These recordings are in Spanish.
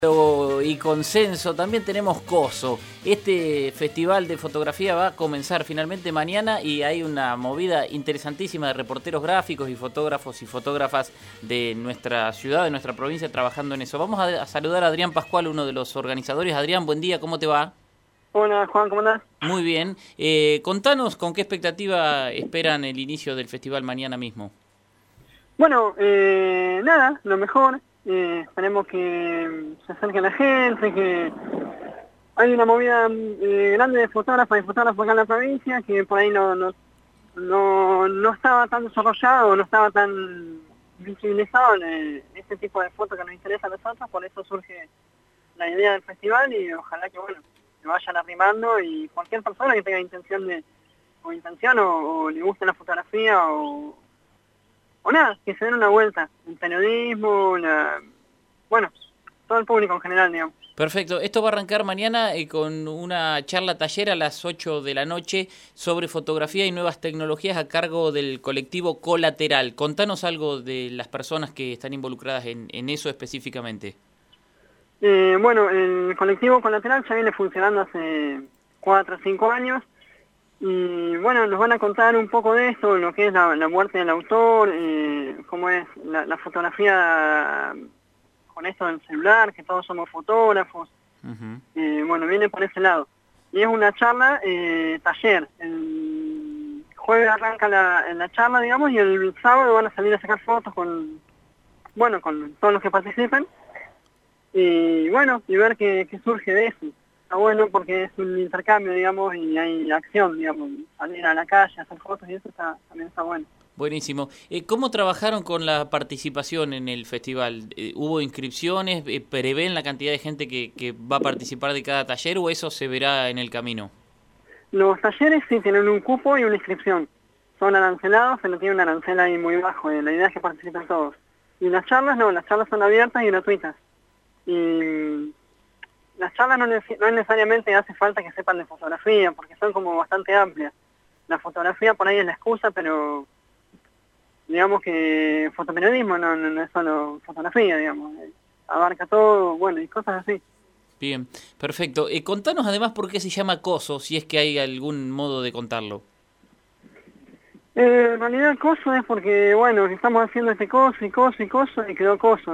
Y consenso, también tenemos Coso. Este festival de fotografía va a comenzar finalmente mañana y hay una movida interesantísima de reporteros gráficos y fotógrafos y fotógrafas de nuestra ciudad, de nuestra provincia, trabajando en eso. Vamos a saludar a Adrián Pascual, uno de los organizadores. Adrián, buen día, ¿cómo te va? Hola Juan, ¿cómo andás? Muy bien. Contanos con qué expectativa esperan el inicio del festival mañana mismo. Bueno, nada, lo mejor. Esperemos que se acerque la gente, que hay una movida grande de fotógrafos y fotógrafos acá en la provincia, que por ahí no estaba tan desarrollado, no estaba tan visibilizado en este tipo de fotos que nos interesa a nosotros, por eso surge la idea del festival y ojalá que bueno, se vayan arrimando y cualquier persona que tenga intención o le guste la fotografía o nada, que se den una vuelta, el periodismo, bueno, todo el público en general, digamos. Perfecto, esto va a arrancar mañana con una charla taller a las 8 de la noche sobre fotografía y nuevas tecnologías a cargo del colectivo Colateral. Contanos algo de las personas que están involucradas en eso específicamente. Bueno, el colectivo Colateral ya viene funcionando hace 4 o 5 años. Y bueno, nos van a contar un poco de esto, lo que es la muerte del autor, cómo es la fotografía con esto del celular, que todos somos fotógrafos. Bueno, viene por ese lado. Y es una charla taller. El jueves arranca la charla, digamos, y el sábado van a salir a sacar fotos con todos los que participen. Y bueno, y ver qué surge de eso. Está bueno porque es un intercambio, digamos, y hay acción, digamos, salir a la calle, hacer fotos y eso también está bueno. Buenísimo. ¿Cómo trabajaron con la participación en el festival? ¿Hubo inscripciones? ¿Prevén la cantidad de gente que va a participar de cada taller o eso se verá en el camino? Los talleres sí tienen un cupo y una inscripción. Son arancelados, pero tiene un arancel ahí muy bajo. La idea es que participen todos. Y las charlas no, las charlas son abiertas y gratuitas. Y las charlas no necesariamente hace falta que sepan de fotografía, porque son como bastante amplias. La fotografía por ahí es la excusa, pero digamos que fotoperiodismo no es solo fotografía, digamos. Abarca todo, bueno, y cosas así. Bien, perfecto. Contanos además por qué se llama Coso, si es que hay algún modo de contarlo. En realidad Coso es porque, bueno, estamos haciendo este coso y coso y coso y quedó Coso,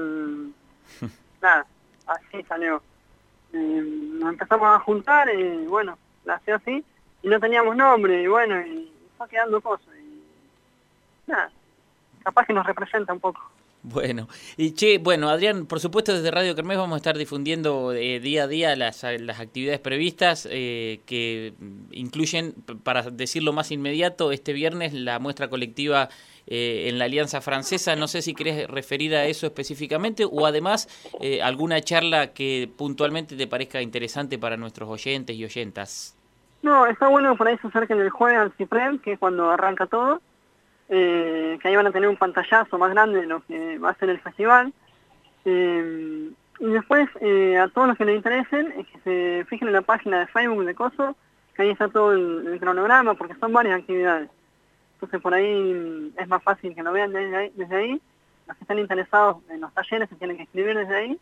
nada, así salió. Nos empezamos a juntar y bueno, nació así y no teníamos nombre y bueno, y fue quedando Coso y nada, capaz que nos representa un poco. Bueno, bueno, Adrián, por supuesto desde Radio Kermés vamos a estar difundiendo día a día las actividades previstas que incluyen, para decirlo más inmediato, este viernes la muestra colectiva en la Alianza Francesa. No sé si querés referir a eso específicamente o además alguna charla que puntualmente te parezca interesante para nuestros oyentes y oyentas. No, está bueno por ahí se acerquen el jueves al CIPREM, que es cuando arranca todo. Que ahí van a tener un pantallazo más grande de lo que va a ser el festival. Y después, a todos los que les interesen, que se fijen en la página de Facebook de Coso, que ahí está todo el cronograma, porque son varias actividades. Entonces por ahí es más fácil que lo vean desde ahí. Los que están interesados en los talleres se tienen que escribir desde ahí.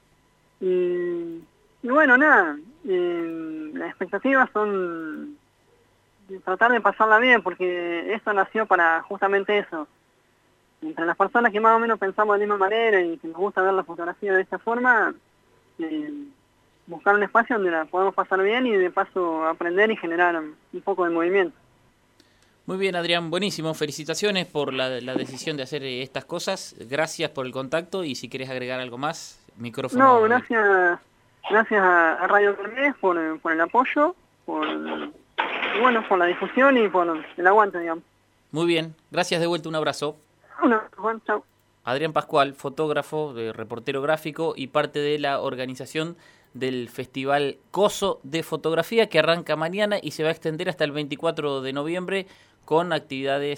Y bueno, nada, las expectativas son tratar de pasarla bien, porque esto nació para justamente eso. Entre las personas que más o menos pensamos de la misma manera y que nos gusta ver la fotografía de esta forma, buscar un espacio donde la podamos pasar bien y de paso aprender y generar un poco de movimiento. Muy bien, Adrián, buenísimo. Felicitaciones por la decisión de hacer estas cosas. Gracias por el contacto y si querés agregar algo más, micrófono. No, gracias a Radio Kermés por el apoyo, por la difusión y por el aguante, digamos. Muy bien, gracias de vuelta, un abrazo. Juan, chao. Adrián Pascual, fotógrafo, reportero gráfico y parte de la organización del Festival Coso de Fotografía que arranca mañana y se va a extender hasta el 24 de noviembre con actividades